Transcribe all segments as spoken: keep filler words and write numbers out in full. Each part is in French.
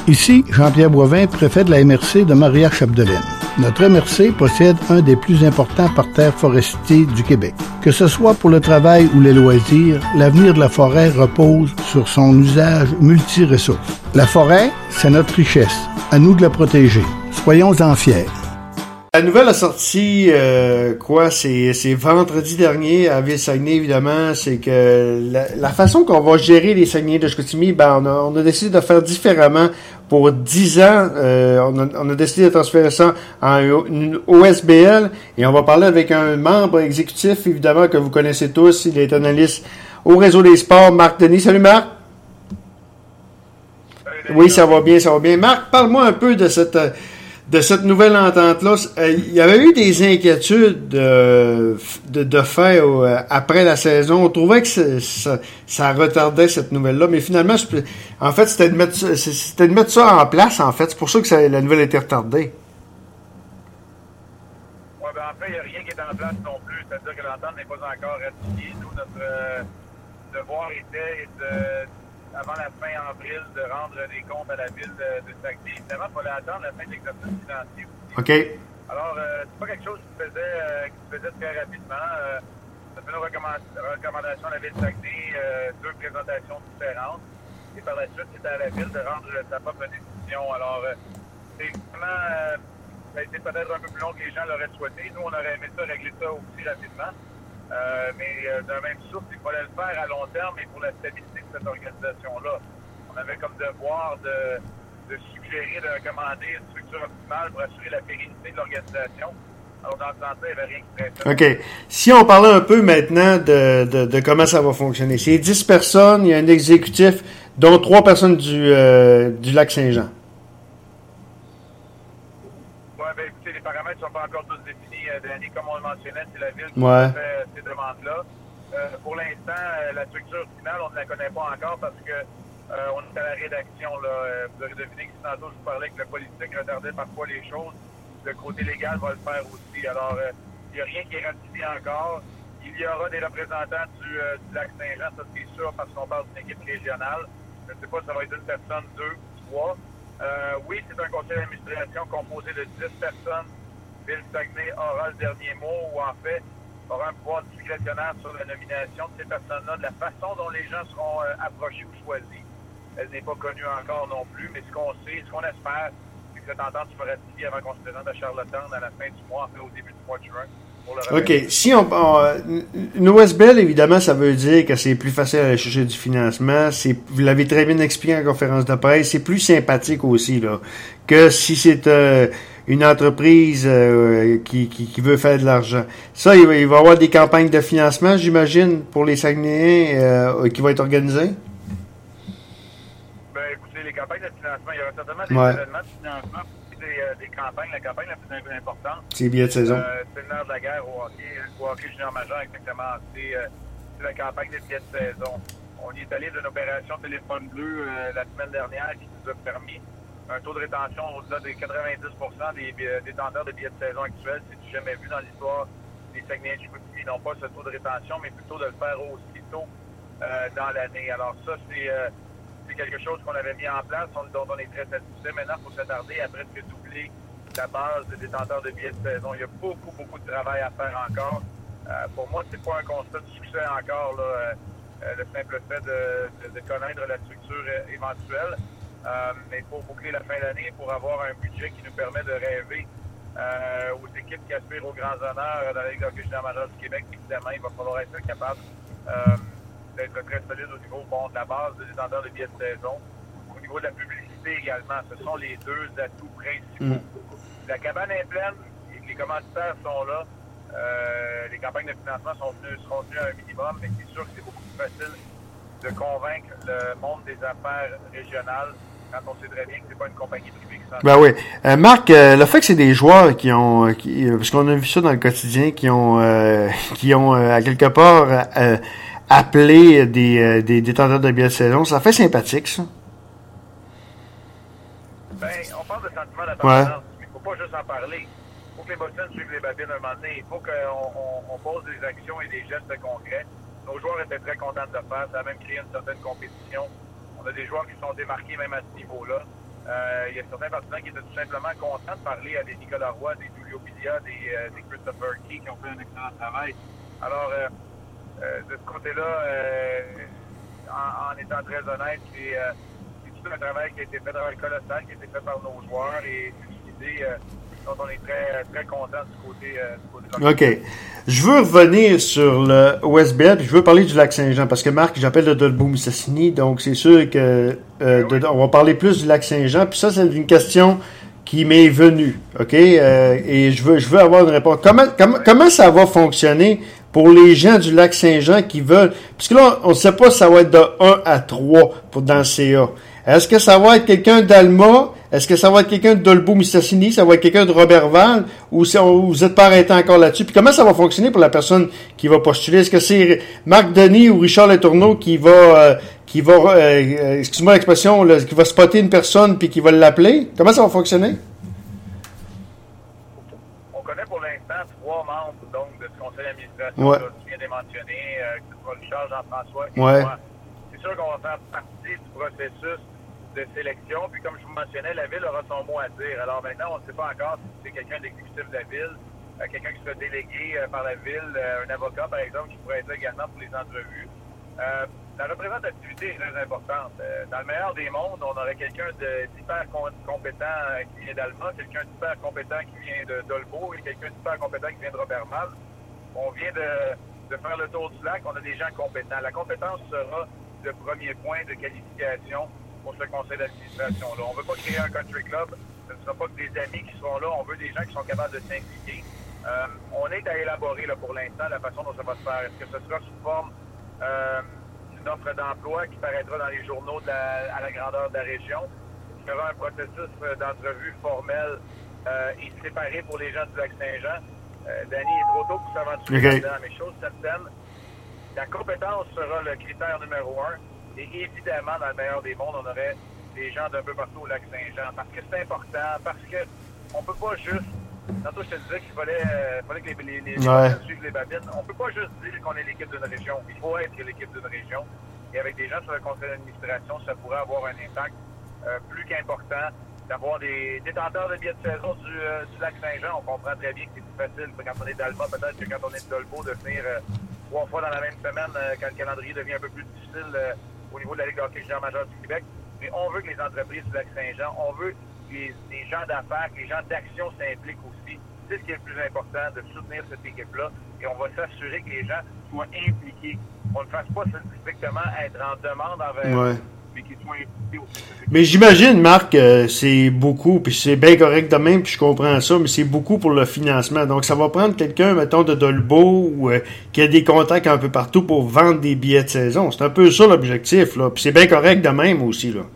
Ici, Jean-Pierre Boivin, préfet de la M R C de Maria-Chapdelaine. Notre M R C possède un des plus importants parterres forestiers du Québec. Que ce soit pour le travail ou les loisirs, l'avenir de la forêt repose sur son usage multi-ressources. La forêt, c'est notre richesse. À nous de la protéger. Soyons-en fiers. La nouvelle a sorti, euh, quoi, c'est, c'est vendredi dernier à Ville-Saguenay, évidemment. C'est que la, la façon qu'on va gérer les Saguenay de Chicoutimi, ben, on a, on a décidé de faire différemment. Pour dix ans, euh, on, a, on a décidé de transférer ça en une O S B L et on va parler avec un membre exécutif, évidemment, que vous connaissez tous. Il est analyste au Réseau des sports, Marc Denis. Salut, Marc. Salut, oui, ça va bien, ça va bien. Marc, parle-moi un peu de cette... de cette nouvelle entente-là. Euh, il y avait eu des inquiétudes euh, de, de fait euh, après la saison. On trouvait que ça, ça retardait cette nouvelle-là, mais finalement, en fait, c'était de mettre, c'était de mettre ça en place, en fait. C'est pour ça que ça, la nouvelle a été retardée. Oui, ben en fait, il n'y a rien qui est en place non plus. C'est-à-dire que l'entente n'est pas encore ratifiée. Nous, notre euh, devoir était de... avant la fin avril, de rendre des comptes à la ville de, de Saguenay. Évidemment, il fallait attendre la fin de l'exercice financier aussi. OK. Alors, euh, c'est pas quelque chose qui se faisait, euh, qui se faisait très rapidement. Euh, ça fait une recommand- recommandation à la ville de Saguenay, euh, deux présentations différentes. Et par la suite, c'était à la ville de rendre euh, sa propre décision. Alors, euh, c'est vraiment... Euh, ça a été peut-être un peu plus long que les gens l'auraient souhaité. Nous, on aurait aimé ça, régler ça aussi rapidement. Euh, mais euh, d'un même souffle, il fallait le faire à long terme et pour la stabilité de cette organisation-là. On avait comme devoir de, de suggérer, de recommander une structure optimale pour assurer la pérennité de l'organisation. Alors, dans ce sens-là, il n'y avait rien qui pressait. OK. Si on parlait un peu maintenant de, de, de comment ça va fonctionner. C'est dix personnes, il y a un exécutif, dont trois personnes du, euh, du Lac-Saint-Jean. Oui, bien, écoutez, les paramètres ne sont pas encore tous définis. Danny, comme on le mentionnait, c'est la ville qui ouais. fait ces demandes-là. Euh, pour l'instant, euh, la structure finale, on ne la connaît pas encore parce que euh, on est à la rédaction. Là. Euh, vous avez deviné que tantôt, je vous parlais que le politique retardait parfois les choses. Le côté légal va le faire aussi. Alors, il euh, n'y a rien qui est ratifié encore. Il y aura des représentants du, euh, du Lac-Saint-Jean, ça c'est sûr, parce qu'on parle d'une équipe régionale. Je ne sais pas si ça va être une personne, deux, trois. Euh, oui, c'est un conseil d'administration composé de dix personnes. Ville-Saguenay aura le dernier mot, ou en fait, aura un pouvoir discrétionnaire sur la nomination de ces personnes-là. De la façon dont les gens seront euh, approchés ou choisis, elle n'est pas connue encore non plus, mais ce qu'on sait, ce qu'on espère, c'est que cette entente sera ratifiée avant qu'on se présente à Charlottetown à la fin du mois, en fait au début du mois de juin. Pour le OK. Si on, on une O S B L, évidemment, ça veut dire que c'est plus facile à aller chercher du financement. C'est, vous l'avez très bien expliqué en conférence de presse, c'est plus sympathique aussi, là, que si c'est euh, une entreprise euh, qui, qui, qui veut faire de l'argent. Ça, il va, il va y avoir des campagnes de financement, j'imagine, pour les Saguenayens euh, qui vont être organisées? Ben, écoutez, les campagnes de financement, il y aura certainement des ouais. événements de financement, des, euh, des campagnes. La campagne la plus importante, c'est billets de saison. Euh, c'est le nerf de la guerre au hockey, au hockey junior majeur, exactement. C'est, euh, c'est la campagne des billets de saison. On y est allé d'une opération téléphone bleu euh, la semaine dernière qui nous a permis un taux de rétention au-delà de quatre-vingt-dix pour cent des détenteurs de billets de saison actuels. C'est du jamais vu dans l'histoire des Saguenay de Chicoutimi. Ils n'ont pas ce taux de rétention, mais plutôt de le faire aussitôt euh, dans l'année. Alors ça, c'est, euh, c'est quelque chose qu'on avait mis en place, on, dont on est très satisfait. Maintenant, il faut s'attarder à presque doubler la base des détenteurs de billets de saison. Il y a beaucoup, beaucoup de travail à faire encore. Euh, pour moi, c'est pas un constat de succès encore, là, euh, le simple fait de, de, de connaître la structure euh, éventuelle. Euh, mais il faut boucler la fin d'année pour avoir un budget qui nous permet de rêver euh, aux équipes qui aspirent aux grands honneurs dans la Ligue de hockey junior majeur du Québec. Évidemment, il va falloir être capable euh, d'être très solide au niveau bon, de la base des détenteurs de billets de saison. Au niveau de la publicité également, ce sont les deux atouts principaux. Mm. La cabane est pleine, les commanditaires sont là, euh, les campagnes de financement sont venues, seront venues à un minimum, mais c'est sûr que c'est beaucoup plus facile de convaincre le monde des affaires régionales quand on sait très bien que c'est pas une compagnie privée qui s'en Ben oui. Euh, Marc, euh, le fait que c'est des joueurs qui ont, qui, parce qu'on a vu ça dans le quotidien, qui ont, euh, qui ont euh, à quelque part euh, appelé des, euh, des détenteurs de billets de saison, ça fait sympathique, ça. Ben, on parle de sentiment d'appartenance, ouais. mais il faut pas juste en parler. Il faut que les bottines suivent les babines un moment donné. Il faut qu'on on, on pose des actions et des gestes concrets. Nos joueurs étaient très contents de le faire. Ça a même créé une certaine compétition. On a des joueurs qui sont démarqués même à ce niveau-là. Euh, il y a certains partisans qui étaient tout simplement contents de parler à des Nicolas Roy, des Julio Pilia, des, euh, des Christopher Key qui ont fait un excellent travail. Alors, euh, euh, de ce côté-là, euh, en, en étant très honnête, c'est, euh, c'est tout un travail qui a été fait, un travail colossal qui a été fait par nos joueurs et c'est une idée euh, dont on est très, très content du côté, euh, du côté de l'Occident. OK. Je veux revenir sur le O S B L, puis je veux parler du Lac-Saint-Jean, parce que Marc, j'appelle le Dolbeau-Mistassini, donc c'est sûr que euh, oui. de, on va parler plus du Lac-Saint-Jean, puis ça, c'est une question qui m'est venue, OK? Euh, et je veux, je veux avoir une réponse. Comment, comment, comment ça va fonctionner pour les gens du Lac-Saint-Jean qui veulent... Parce que là, on ne sait pas si ça va être de un à trois pour dans le C A. Est-ce que ça va être quelqu'un d'Alma? Est-ce que ça va être quelqu'un de Dolbeau-Mistassini? Ça va être quelqu'un de Robertval? Ou si on, vous n'êtes pas arrêté encore là-dessus? Puis comment ça va fonctionner pour la personne qui va postuler? Est-ce que c'est Marc Denis ou Richard Letourneau qui va, euh, qui va, euh, excuse-moi l'expression, là, qui va spotter une personne puis qui va l'appeler? Comment ça va fonctionner? On connaît pour l'instant trois membres donc de ce conseil d'administration ouais. là, tu viens de mentionner, euh, que ce soit Richard, Jean-François et ouais. moi. C'est sûr qu'on va faire partie du processus de sélection. Puis comme je vous mentionnais, la Ville aura son mot à dire. Alors maintenant, on ne sait pas encore si c'est quelqu'un d'exécutif de la Ville, euh, quelqu'un qui sera délégué euh, par la Ville, euh, un avocat par exemple, qui pourrait être là également pour les entrevues. Euh, la représentativité est très importante. Euh, dans le meilleur des mondes, on aurait quelqu'un de hyper compétent euh, qui vient d'Alma, quelqu'un de hyper compétent qui vient de Dolbeau et quelqu'un de hyper compétent qui vient de Robertval. On vient de, de faire le tour du lac, on a des gens compétents. La compétence sera le premier point de qualification pour ce conseil d'administration-là. On ne veut pas créer un country club, ce ne sera pas que des amis qui seront là, on veut des gens qui sont capables de s'impliquer. Euh, on est à élaborer là, pour l'instant la façon dont ça va se faire. Est-ce que ce sera sous forme euh, d'une offre d'emploi qui paraîtra dans les journaux de la, à la grandeur de la région? Il y aura un processus d'entrevue formel euh, et séparé pour les gens du Lac-Saint-Jean. Euh, Danny est trop tôt pour s'aventurer okay. là-dedans, mais chose certaine, la compétence sera le critère numéro un. Et évidemment, dans le meilleur des mondes, on aurait des gens d'un peu partout au Lac-Saint-Jean. Parce que c'est important, parce que on peut pas juste... Tantôt, je te disais qu'il fallait, euh, fallait que les, les, les, ouais. les suivent les babines. On peut pas juste dire qu'on est l'équipe d'une région. Il faut être l'équipe d'une région. Et avec des gens sur le conseil d'administration, ça pourrait avoir un impact euh, plus qu'important. D'avoir des détenteurs de billets de saison du, euh, du Lac-Saint-Jean. On comprend très bien que c'est plus facile quand on est d'Alma, peut-être que quand on est de Dolbeau, de venir euh, trois fois dans la même semaine euh, quand le calendrier devient un peu plus difficile euh, au niveau de la Ligue de hockey junior majeure du Québec. Mais on veut que les entreprises du Lac-Saint-Jean, on veut que les, les gens d'affaires, que les gens d'action s'impliquent aussi. C'est ce qui est le plus important, de soutenir cette équipe-là. Et on va s'assurer que les gens soient impliqués. On ne fasse pas strictement être en demande envers ouais. eux, mais qu'ils soient impliqués aussi. Mais j'imagine, Marc, euh, c'est beaucoup, puis c'est bien correct de même, puis je comprends ça, mais c'est beaucoup pour le financement. Donc, ça va prendre quelqu'un, mettons, de Dolbeau, ou euh, qui a des contacts un peu partout pour vendre des billets de saison. C'est un peu ça l'objectif, là. Puis c'est bien correct de même aussi, là.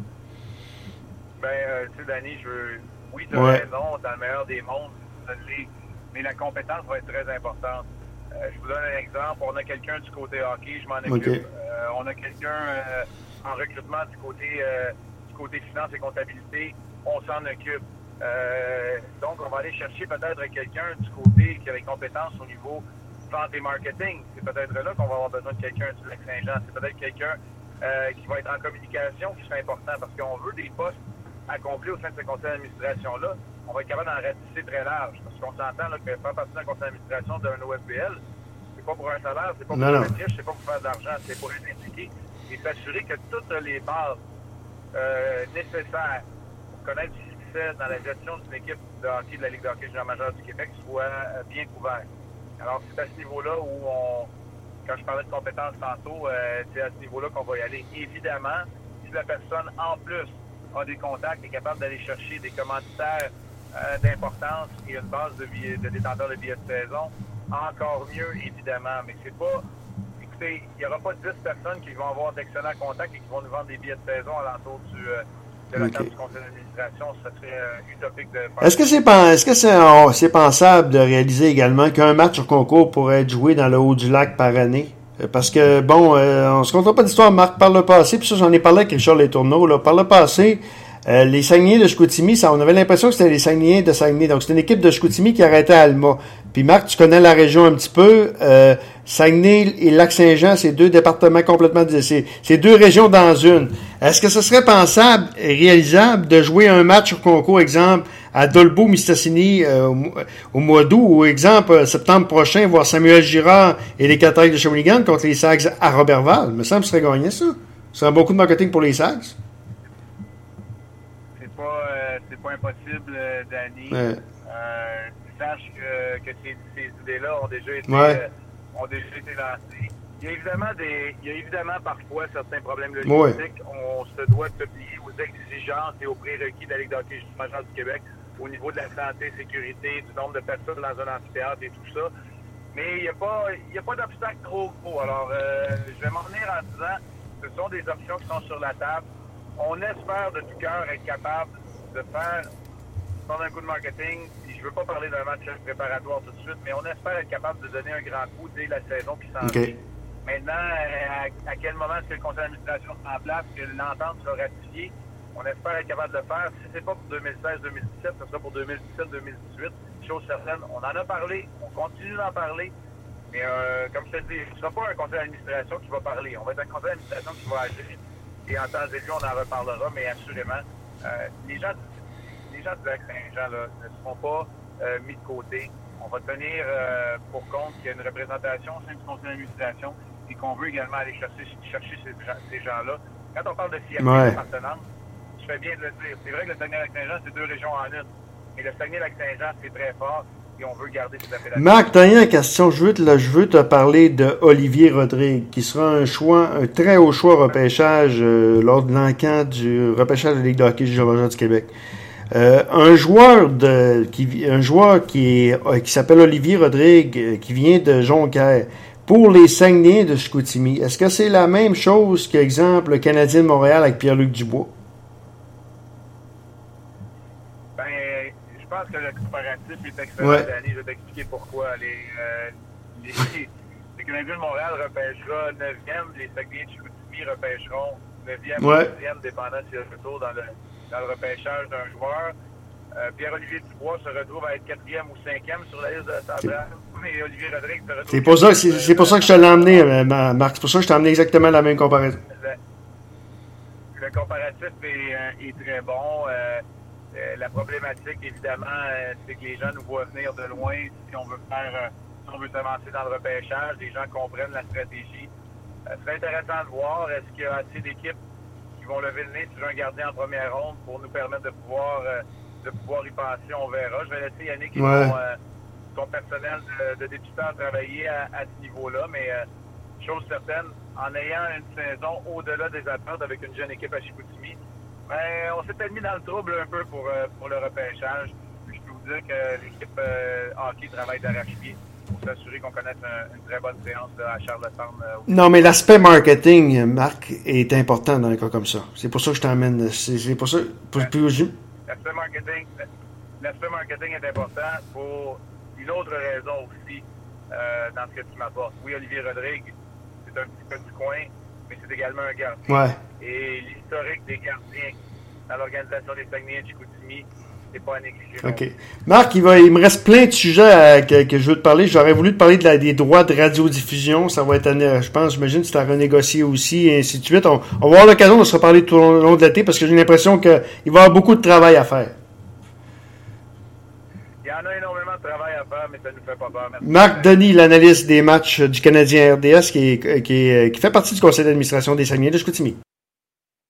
Ben, euh, tu sais, Danny, je veux... Oui, tu as ouais. raison, dans le meilleur des mondes, mais la compétence va être très importante. Euh, je vous donne un exemple. On a quelqu'un du côté hockey, je m'en occupe. Okay. Euh, on a quelqu'un euh, en recrutement du côté euh, du côté finance et comptabilité. On s'en occupe. Euh, donc, on va aller chercher peut-être quelqu'un du côté qui a des compétences au niveau vente et marketing. C'est peut-être là qu'on va avoir besoin de quelqu'un du Lac-Saint-Jean. C'est peut-être quelqu'un euh, qui va être en communication qui serait important parce qu'on veut des postes accomplis au sein de ce conseil d'administration-là. On va être capable d'en ratisser très large. Parce qu'on s'entend là, que faire partie d'un conseil d'administration d'un O S B L, c'est pas pour un salaire, c'est pas pour non, être riche, c'est pas pour faire de l'argent, c'est pour être impliqué et s'assurer que toutes les bases euh, nécessaires pour connaître du succès dans la gestion d'une équipe de hockey de la Ligue de hockey junior majeure du Québec soient euh, bien couvertes. Alors, c'est à ce niveau-là où on, quand je parlais de compétences tantôt, euh, c'est à ce niveau-là qu'on va y aller. Évidemment, si la personne, en plus, a des contacts, est capable d'aller chercher des commanditaires euh, d'importance et une base de, billets, de détenteurs de billets de saison, encore mieux, évidemment. Mais c'est pas... Écoutez, il n'y aura pas dix personnes qui vont avoir d'excellents contacts et qui vont nous vendre des billets de saison à l'entour du, euh, de la okay. table du conseil d'administration. Ça serait euh, utopique de faire. Est-ce que c'est, est-ce que c'est, oh, c'est pensable de réaliser également qu'un match sur concours pourrait être joué dans le haut du lac par année? Parce que, bon, euh, on se comptera pas d'histoire, Marc, par le passé, puis ça, j'en ai parlé avec Richard Letourneau, là, par le passé, Euh, les Saguenayens de Chicoutimi, ça, on avait l'impression que c'était les Saguenayens de Saguenay. Donc, c'est une équipe de Chicoutimi qui arrêtait à Alma. Puis, Marc, tu connais la région un petit peu. Euh, Saguenay et Lac-Saint-Jean, c'est deux départements complètement... C'est, c'est deux régions dans une. Est-ce que ce serait pensable et réalisable de jouer un match sur concours, exemple, à Dolbeau-Mistassini euh, au, au mois d'août, ou exemple, euh, septembre prochain, voir Samuel Girard et les Cataractes de Shawinigan contre les Sags à Robertval? Il me semble que ce serait gagné, ça. Ce serait beaucoup de marketing pour les Sags. C'est pas impossible, euh, Danny. Ouais. Euh, sache que, que ces, ces idées-là ont déjà été, ouais. euh, ont déjà été lancées. Il y a évidemment des, il y a évidemment parfois certains problèmes logistiques. Ouais. On se doit de se plier aux exigences et aux prérequis de la Ligue de hockey majeure du Québec au niveau de la santé, sécurité, du nombre de personnes dans un amphithéâtre et tout ça. Mais il n'y a pas, il y a pas d'obstacle trop gros. Alors, euh, je vais m'en venir en disant, ce sont des options qui sont sur la table. On espère de tout cœur être capable de faire, prendre un coup de marketing, puis je veux pas parler d'un match préparatoire tout de suite, mais on espère être capable de donner un grand coup dès la saison qui s'en vient. Okay. Maintenant, à, à quel moment est-ce que le conseil d'administration sera en place, que l'entente sera ratifiée, on espère être capable de le faire. Si c'est pas pour deux mille seize deux mille dix-sept, ce sera pour deux mille dix-sept deux mille dix-huit. Chose certaine, on en a parlé, on continue d'en parler, mais euh, comme je te dis, ce ne sera pas un conseil d'administration qui va parler, on va être un conseil d'administration qui va agir, et en temps et lieu, on en reparlera, mais assurément, Euh, les gens, les gens du Lac-Saint-Jean là, ne seront pas euh, mis de côté. On va tenir euh, pour compte qu'il y a une représentation au sein du conseil d'administration et qu'on veut également aller chercher, chercher ces, ces gens-là. Quand on parle de C F P ouais. d'appartenance, je fais bien de le dire. C'est vrai que le Saguenay-Lac-Saint-Jean, c'est deux régions en une. Mais le Saguenay-Lac-Saint-Jean, c'est très fort et on veut garder cette appellation. Marc, t'as une question. Je veux, te, là, je veux te parler de Olivier Rodrigue, qui sera un choix, un très haut choix repêchage euh, lors de l'encan du repêchage de la Ligue de hockey junior du Québec. Euh, un joueur de, qui, un joueur qui est, qui s'appelle Olivier Rodrigue, euh, qui vient de Jonquière, pour les Saguenayens de Chicoutimi, est-ce que c'est la même chose qu'exemple le Canadien de Montréal avec Pierre-Luc Dubois? Je pense que le comparatif est excellent, ouais. Danny. Je vais t'expliquer pourquoi. Les, euh, les, les Canadiens de Montréal repêchera neuvième, les Saguenayens de Chicoutimi repêcheront neuvième ouais. ou dixième, dépendant si le retour dans le, dans le repêchage d'un joueur. Euh, Pierre-Olivier Dubois se retrouve à être quatrième ou cinquième sur la liste de la centrale. Mais Olivier Rodrigue se retrouve... C'est pour, ça, c'est, c'est pour ça que je te l'ai emmené, Marc. C'est pour ça que je t'ai emmené exactement la même comparaison. Le, le comparatif est, est très bon. Euh, Euh, la problématique, évidemment, euh, c'est que les gens nous voient venir de loin si on veut faire, euh, si on veut s'avancer dans le repêchage. Les gens comprennent la stratégie. Euh, c'est intéressant de voir, est-ce qu'il y a assez d'équipes qui vont lever le nez sur un gardien en première ronde pour nous permettre de pouvoir, euh, de pouvoir y passer, on verra. Je vais laisser Yannick et ouais. son, euh, son personnel de, de débutant travailler à, à ce niveau-là, mais euh, chose certaine, en ayant une saison au-delà des attentes avec une jeune équipe à Chicoutimi, ben, on s'est peut-être mis dans le trouble un peu pour, euh, pour le repêchage. Puis je peux vous dire que l'équipe euh, hockey travaille d'arrache-pied pour s'assurer qu'on connaisse un, une très bonne séance là, à Charles-Lefebvre. Euh, non, mais l'aspect marketing, Marc, est important dans un cas comme ça. C'est pour ça que je t'emmène. C'est, c'est pour ça. Pour, ouais. pour, je... l'aspect, marketing, l'aspect marketing est important pour une autre raison aussi euh, dans ce que tu m'apportes. Oui, Olivier Rodrigue, c'est un petit peu du coin, mais c'est également un gardien. Ouais. Et l'historique des gardiens dans l'organisation des Saguenayens de Chicoutimi, c'est pas à négliger. OK. Marc, il, va, il me reste plein de sujets à, que, que je veux te parler. J'aurais voulu te parler de la, des droits de radiodiffusion. Ça va être, je pense, j'imagine que c'est à renégocier aussi, et ainsi de suite. On, on va avoir l'occasion de se reparler tout au long de l'été parce que j'ai l'impression qu'il va y avoir beaucoup de travail à faire. Il y en a énormément de travail à faire, mais ça nous fait pas peur. Merci. Marc Denis, l'analyste des matchs du Canadien R D S, qui, est, qui, est, qui fait partie du conseil d'administration des Saguenayens de Chicoutimi.